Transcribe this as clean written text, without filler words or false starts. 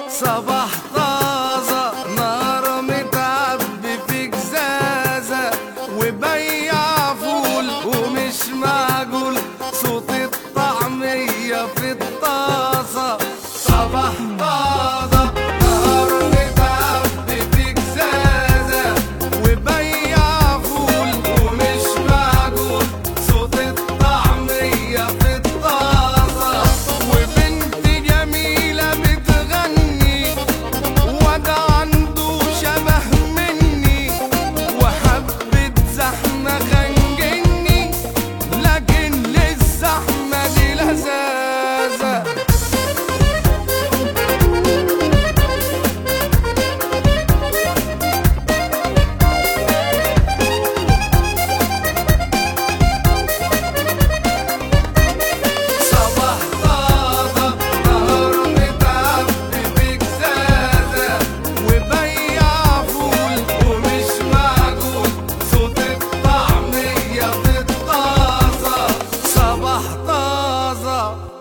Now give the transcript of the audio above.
صباح طازة نار متعبي في جزازة، وبيع فول ومش معقول صوت الطعمية في الطاسة. صباح طازة نار متعبي في جزازة، وبيع فول ومش معقول صوت الطعمية في الطاسة. وبنت جميلة بتغني وده عنده شبه مني، وحبة زحمة خنجني لكن للزحمة دي لذاذة. صباح طازة نهار متعبي في جزازة، وبيع فول ومش معقول صوت الطعمية في الطاسة. صباح طازة